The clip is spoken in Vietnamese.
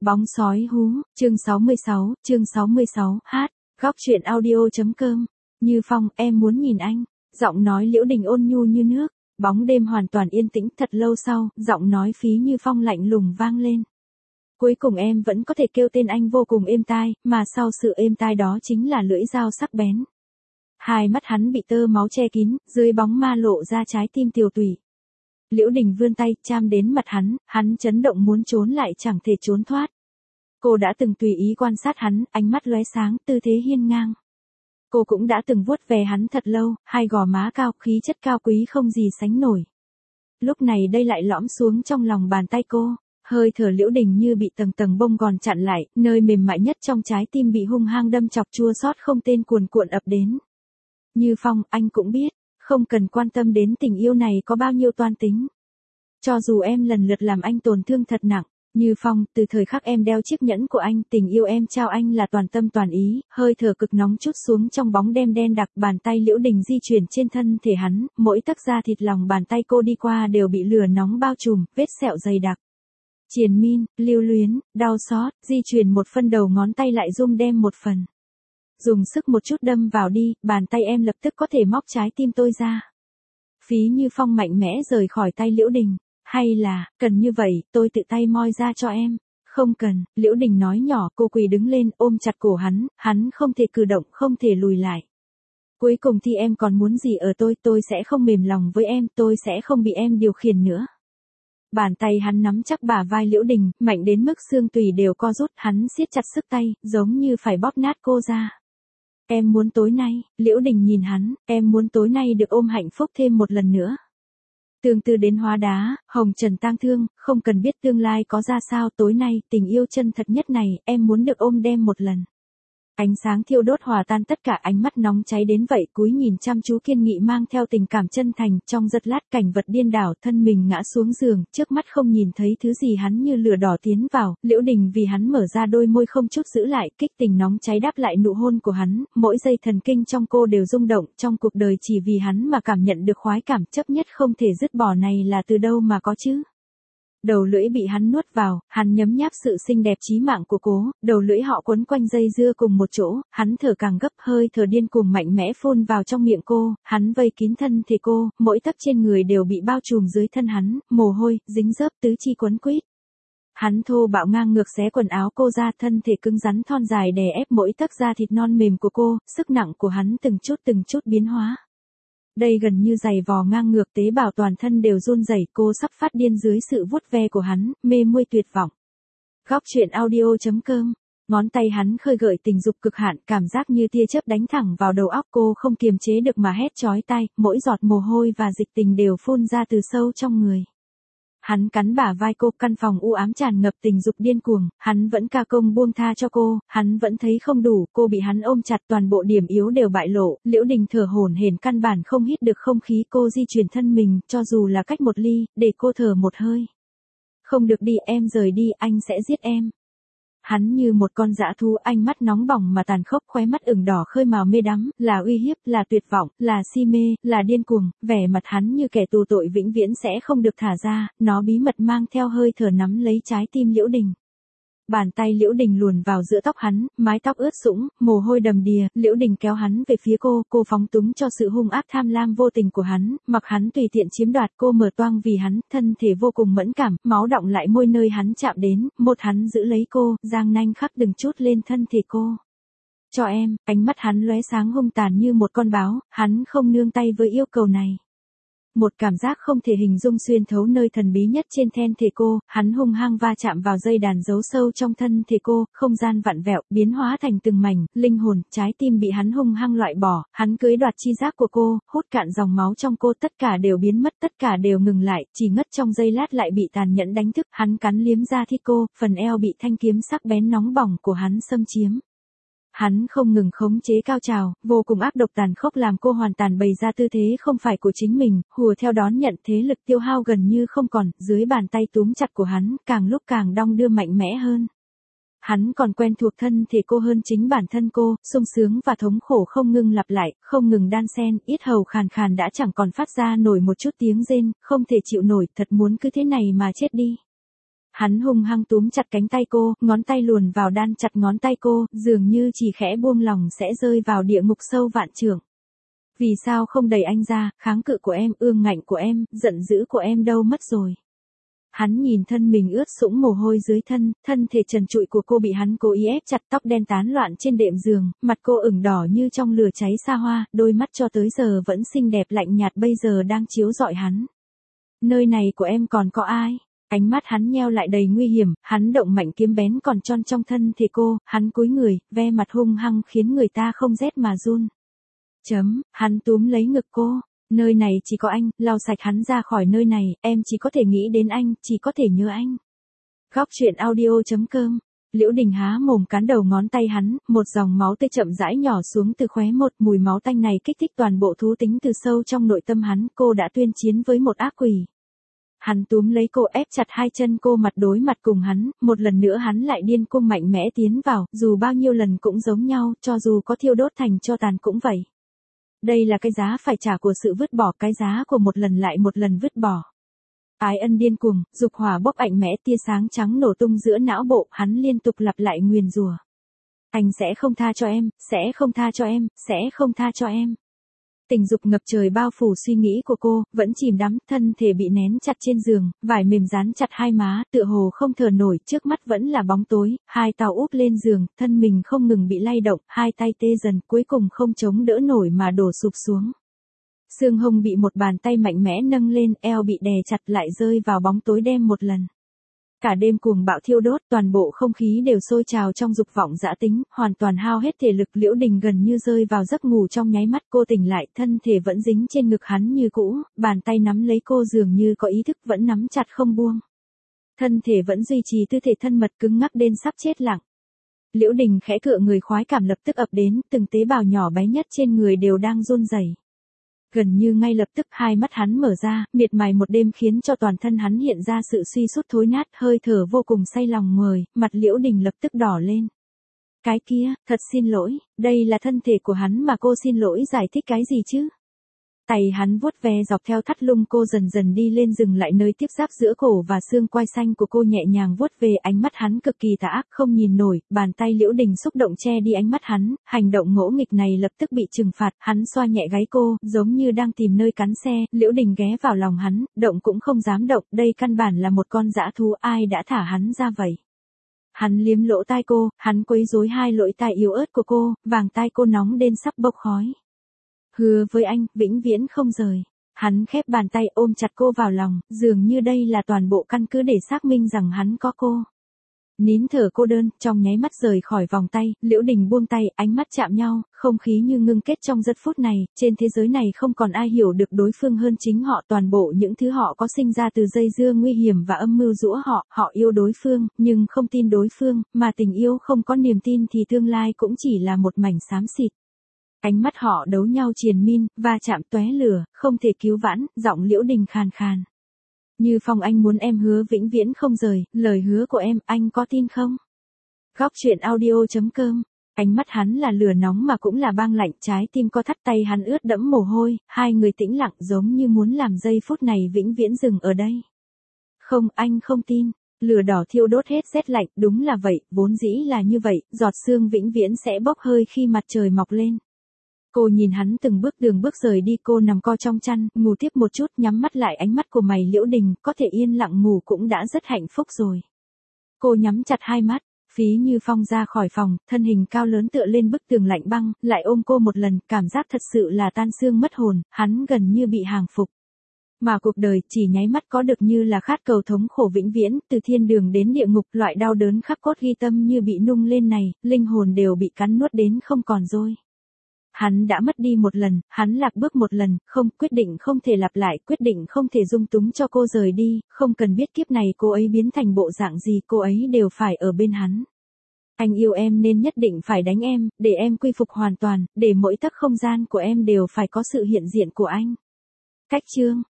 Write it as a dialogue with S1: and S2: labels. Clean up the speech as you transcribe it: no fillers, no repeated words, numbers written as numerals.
S1: Bóng sói hú, chương 66, hát, góc truyện audio.com. Như Phong, em muốn nhìn anh. Giọng nói Liễu Đình ôn nhu như nước. Bóng đêm hoàn toàn yên tĩnh, thật lâu sau, giọng nói Phí Như Phong lạnh lùng vang lên. Cuối cùng em vẫn có thể kêu tên anh vô cùng êm tai, mà sau sự êm tai đó chính là lưỡi dao sắc bén. Hai mắt hắn bị tơ máu che kín, dưới bóng ma lộ ra trái tim tiều tụy. Liễu Đình vươn tay, chạm đến mặt hắn chấn động muốn trốn lại chẳng thể trốn thoát. Cô đã từng tùy ý quan sát hắn, ánh mắt lóe sáng, tư thế hiên ngang. Cô cũng đã từng vuốt về hắn thật lâu, hai gò má cao, khí chất cao quý không gì sánh nổi. Lúc này đây lại lõm xuống trong lòng bàn tay cô, hơi thở Liễu Đình như bị tầng tầng bông gòn chặn lại, nơi mềm mại nhất trong trái tim bị hung hăng đâm chọc chua xót không tên cuồn cuộn ập đến. Như Phong, anh cũng biết, không cần quan tâm đến tình yêu này có bao nhiêu toan tính. Cho dù em lần lượt làm anh tổn thương thật nặng, Như Phong, từ thời khắc em đeo chiếc nhẫn của anh, tình yêu em trao anh là toàn tâm toàn ý, hơi thở cực nóng trút xuống trong bóng đêm đen đặc, bàn tay Liễu Đình di chuyển trên thân thể hắn, mỗi tấc da thịt lòng bàn tay cô đi qua đều bị lửa nóng bao trùm, vết sẹo dày đặc. Triền miên, lưu luyến, đau xót, di chuyển một phân đầu ngón tay lại rung đem một phần. Dùng sức một chút đâm vào đi, bàn tay em lập tức có thể móc trái tim tôi ra. Phí Như Phong mạnh mẽ rời khỏi tay Liễu Đình. Hay là, cần như vậy, tôi tự tay moi ra cho em. Không cần, Liễu Đình nói nhỏ, cô quỳ đứng lên, ôm chặt cổ hắn không thể cử động, không thể lùi lại. Cuối cùng thì em còn muốn gì ở tôi sẽ không mềm lòng với em, tôi sẽ không bị em điều khiển nữa. Bàn tay hắn nắm chắc bả vai Liễu Đình, mạnh đến mức xương tủy đều co rút, hắn siết chặt sức tay, giống như phải bóp nát cô ra. Em muốn tối nay, Liễu Đình nhìn hắn, em muốn tối nay được ôm hạnh phúc thêm một lần nữa. Tương tư đến hóa đá, hồng trần tang thương, không cần biết tương lai có ra sao, tối nay, tình yêu chân thật nhất này, em muốn được ôm đem một lần. Ánh sáng thiêu đốt hòa tan tất cả, ánh mắt nóng cháy đến vậy, cúi nhìn chăm chú kiên nghị mang theo tình cảm chân thành, trong giật lát cảnh vật điên đảo, thân mình ngã xuống giường, trước mắt không nhìn thấy thứ gì, hắn như lửa đỏ tiến vào, Liễu Đình vì hắn mở ra đôi môi không chút giữ lại, kích tình nóng cháy đáp lại nụ hôn của hắn, mỗi giây thần kinh trong cô đều rung động, trong cuộc đời chỉ vì hắn mà cảm nhận được khoái cảm chấp nhất không thể dứt bỏ này là từ đâu mà có chứ. Đầu lưỡi bị hắn nuốt vào, hắn nhấm nháp sự xinh đẹp chí mạng của cô, đầu lưỡi họ quấn quanh dây dưa cùng một chỗ, hắn thở càng gấp, hơi thở điên cuồng mạnh mẽ phun vào trong miệng cô, hắn vây kín thân thể cô, mỗi tấc trên người đều bị bao trùm dưới thân hắn, mồ hôi, dính dớp tứ chi quấn quýt. Hắn thô bạo ngang ngược xé quần áo cô ra, thân thể cứng rắn thon dài đè ép mỗi tấc da thịt non mềm của cô, sức nặng của hắn từng chút biến hóa. Đây gần như giày vò ngang ngược, tế bào toàn thân đều run rẩy, cô sắp phát điên dưới sự vuốt ve của hắn, mê muội tuyệt vọng. Góc truyện audio.com. Ngón tay hắn khơi gợi tình dục cực hạn, cảm giác như tia chớp đánh thẳng vào đầu óc cô, không kiềm chế được mà hét chói tai, mỗi giọt mồ hôi và dịch tình đều phun ra từ sâu trong người. Hắn cắn bả vai cô, căn phòng u ám tràn ngập tình dục điên cuồng, hắn vẫn ca công buông tha cho cô, hắn vẫn thấy không đủ, cô bị hắn ôm chặt, toàn bộ điểm yếu đều bại lộ, Liễu Đình thở hổn hển căn bản không hít được không khí, cô di chuyển thân mình, cho dù là cách một ly, để cô thở một hơi. Không được đi, em rời đi, anh sẽ giết em. Hắn như một con dã thú, ánh mắt nóng bỏng mà tàn khốc, khóe mắt ửng đỏ khơi màu mê đắm, là uy hiếp, là tuyệt vọng, là si mê, là điên cuồng, vẻ mặt hắn như kẻ tù tội vĩnh viễn sẽ không được thả ra, nó bí mật mang theo hơi thở nắm lấy trái tim Liễu Đình. Bàn tay Liễu Đình luồn vào giữa tóc hắn, mái tóc ướt sũng, mồ hôi đầm đìa, Liễu Đình kéo hắn về phía cô phóng túng cho sự hung ác tham lam vô tình của hắn, mặc hắn tùy tiện chiếm đoạt, cô mở toang vì hắn, thân thể vô cùng mẫn cảm, máu đọng lại môi nơi hắn chạm đến, một hắn giữ lấy cô, giang nanh khắc từng chút lên thân thể cô. Cho em, ánh mắt hắn lóe sáng hung tàn như một con báo, hắn không nương tay với yêu cầu này. Một cảm giác không thể hình dung xuyên thấu nơi thần bí nhất trên thân thể cô, hắn hung hăng va chạm vào dây đàn giấu sâu trong thân thể cô, không gian vặn vẹo, biến hóa thành từng mảnh, linh hồn, trái tim bị hắn hung hăng loại bỏ, hắn cưới đoạt chi giác của cô, hút cạn dòng máu trong cô, tất cả đều biến mất, tất cả đều ngừng lại, chỉ ngất trong giây lát lại bị tàn nhẫn đánh thức, hắn cắn liếm da thịt cô, phần eo bị thanh kiếm sắc bén nóng bỏng của hắn xâm chiếm. Hắn không ngừng khống chế cao trào, vô cùng ác độc tàn khốc làm cô hoàn toàn bày ra tư thế không phải của chính mình, hùa theo đón nhận thế lực tiêu hao gần như không còn, dưới bàn tay túm chặt của hắn, càng lúc càng đong đưa mạnh mẽ hơn. Hắn còn quen thuộc thân thể cô hơn chính bản thân cô, sung sướng và thống khổ không ngừng lặp lại, không ngừng đan xen, yết hầu khàn khàn đã chẳng còn phát ra nổi một chút tiếng rên, không thể chịu nổi, thật muốn cứ thế này mà chết đi. Hắn hung hăng túm chặt cánh tay cô, ngón tay luồn vào đan chặt ngón tay cô, dường như chỉ khẽ buông lòng sẽ rơi vào địa ngục sâu vạn trượng. Vì sao không đẩy anh ra, kháng cự của em, ương ngạnh của em, giận dữ của em đâu mất rồi. Hắn nhìn thân mình ướt sũng mồ hôi dưới thân, thân thể trần trụi của cô bị hắn cố ý ép chặt, tóc đen tán loạn trên đệm giường, mặt cô ửng đỏ như trong lửa cháy xa hoa, đôi mắt cho tới giờ vẫn xinh đẹp lạnh nhạt bây giờ đang chiếu rọi hắn. Nơi này của em còn có ai? Ánh mắt hắn nheo lại đầy nguy hiểm, hắn động mạnh kiếm bén còn tròn trong thân thể cô, hắn cúi người, ve mặt hung hăng khiến người ta không rét mà run. Hắn túm lấy ngực cô. Nơi này chỉ có anh, lau sạch hắn ra khỏi nơi này, em chỉ có thể nghĩ đến anh, chỉ có thể nhớ anh. Góc truyện audio.com. Liễu Đình há mồm cắn đầu ngón tay hắn, một dòng máu tươi chậm rãi nhỏ xuống từ khóe một, mùi máu tanh này kích thích toàn bộ thú tính từ sâu trong nội tâm hắn, cô đã tuyên chiến với một ác quỷ. Hắn túm lấy cô ép chặt hai chân cô mặt đối mặt cùng hắn, một lần nữa hắn lại điên cuồng mạnh mẽ tiến vào, dù bao nhiêu lần cũng giống nhau, cho dù có thiêu đốt thành tro tàn cũng vậy. Đây là cái giá phải trả của sự vứt bỏ, cái giá của một lần lại một lần vứt bỏ. Ái ân điên cuồng, dục hỏa bốc mạnh mẽ, tia sáng trắng nổ tung giữa não bộ, hắn liên tục lặp lại nguyền rủa. Anh sẽ không tha cho em, sẽ không tha cho em, sẽ không tha cho em. Tình dục ngập trời bao phủ suy nghĩ của cô, vẫn chìm đắm, thân thể bị nén chặt trên giường, vải mềm dán chặt hai má, tựa hồ không thở nổi, trước mắt vẫn là bóng tối, hai tàu úp lên giường, thân mình không ngừng bị lay động, hai tay tê dần, cuối cùng không chống đỡ nổi mà đổ sụp xuống. Xương hông bị một bàn tay mạnh mẽ nâng lên, eo bị đè chặt lại rơi vào bóng tối đêm một lần. Cả đêm cuồng bạo thiêu đốt, toàn bộ không khí đều sôi trào trong dục vọng dã tính, hoàn toàn hao hết thể lực. Liễu Đình gần như rơi vào giấc ngủ trong nháy mắt, cô tỉnh lại, thân thể vẫn dính trên ngực hắn như cũ, bàn tay nắm lấy cô dường như có ý thức vẫn nắm chặt không buông. Thân thể vẫn duy trì tư thể thân mật cứng ngắc đến sắp chết lặng. Liễu Đình khẽ cựa người, khoái cảm lập tức ập đến, từng tế bào nhỏ bé nhất trên người đều đang run rẩy. Gần như ngay lập tức hai mắt hắn mở ra, miệt mài một đêm khiến cho toàn thân hắn hiện ra sự suy sút thối nát, hơi thở vô cùng say lòng người, mặt Liễu Đình lập tức đỏ lên. Cái kia, thật xin lỗi, đây là thân thể của hắn mà cô xin lỗi giải thích cái gì chứ? Tay hắn vuốt ve dọc theo thắt lưng cô dần dần đi lên dừng lại nơi tiếp giáp giữa cổ và xương quai xanh của cô, nhẹ nhàng vuốt về, ánh mắt hắn cực kỳ tà ác không nhìn nổi, bàn tay Liễu Đình xúc động che đi ánh mắt hắn, hành động ngỗ nghịch này lập tức bị trừng phạt, hắn xoa nhẹ gáy cô, giống như đang tìm nơi cắn xe, Liễu Đình ghé vào lòng hắn, động cũng không dám động, đây căn bản là một con dã thú, ai đã thả hắn ra vậy? Hắn liếm lỗ tai cô, hắn quấy rối hai lỗ tai yếu ớt của cô, vàng tai cô nóng đến sắp bốc khói. Hứa với anh, vĩnh viễn không rời. Hắn khép bàn tay ôm chặt cô vào lòng, dường như đây là toàn bộ căn cứ để xác minh rằng hắn có cô. Nín thở cô đơn, trong nháy mắt rời khỏi vòng tay, Liễu Đình buông tay, ánh mắt chạm nhau, không khí như ngưng kết trong giây phút này, trên thế giới này không còn ai hiểu được đối phương hơn chính họ, toàn bộ những thứ họ có sinh ra từ dây dưa nguy hiểm và âm mưu giũa họ, họ yêu đối phương, nhưng không tin đối phương, mà tình yêu không có niềm tin thì tương lai cũng chỉ là một mảnh xám xịt. Ánh mắt họ đấu nhau triền miên, va chạm tóe lửa, không thể cứu vãn, giọng Liễu Đình khàn khàn. Như Phong, anh muốn em hứa vĩnh viễn không rời, lời hứa của em, anh có tin không? Góc truyện audio.com. Ánh mắt hắn là lửa nóng mà cũng là băng lạnh, trái tim co thắt, tay hắn ướt đẫm mồ hôi, hai người tĩnh lặng giống như muốn làm giây phút này vĩnh viễn dừng ở đây. Không, anh không tin. Lửa đỏ thiêu đốt hết rét lạnh, đúng là vậy, vốn dĩ là như vậy, giọt sương vĩnh viễn sẽ bốc hơi khi mặt trời mọc lên. Cô nhìn hắn từng bước rời đi, cô nằm co trong chăn, ngủ tiếp một chút, nhắm mắt lại, ánh mắt của mày Liễu Đình, có thể yên lặng ngủ cũng đã rất hạnh phúc rồi. Cô nhắm chặt hai mắt, Phí Như Phong ra khỏi phòng, thân hình cao lớn tựa lên bức tường lạnh băng, lại ôm cô một lần, cảm giác thật sự là tan xương mất hồn, hắn gần như bị hàng phục. Mà cuộc đời chỉ nháy mắt có được như là khát cầu thống khổ vĩnh viễn, từ thiên đường đến địa ngục, loại đau đớn khắc cốt ghi tâm như bị nung lên này, linh hồn đều bị cắn nuốt đến không còn rồi. Hắn đã mất đi một lần, hắn lạc bước một lần, không, quyết định không thể lặp lại, quyết định không thể dung túng cho cô rời đi, không cần biết kiếp này cô ấy biến thành bộ dạng gì, cô ấy đều phải ở bên hắn. Anh yêu em nên nhất định phải đánh em, để em quy phục hoàn toàn, để mỗi tấc không gian của em đều phải có sự hiện diện của anh. Cách chương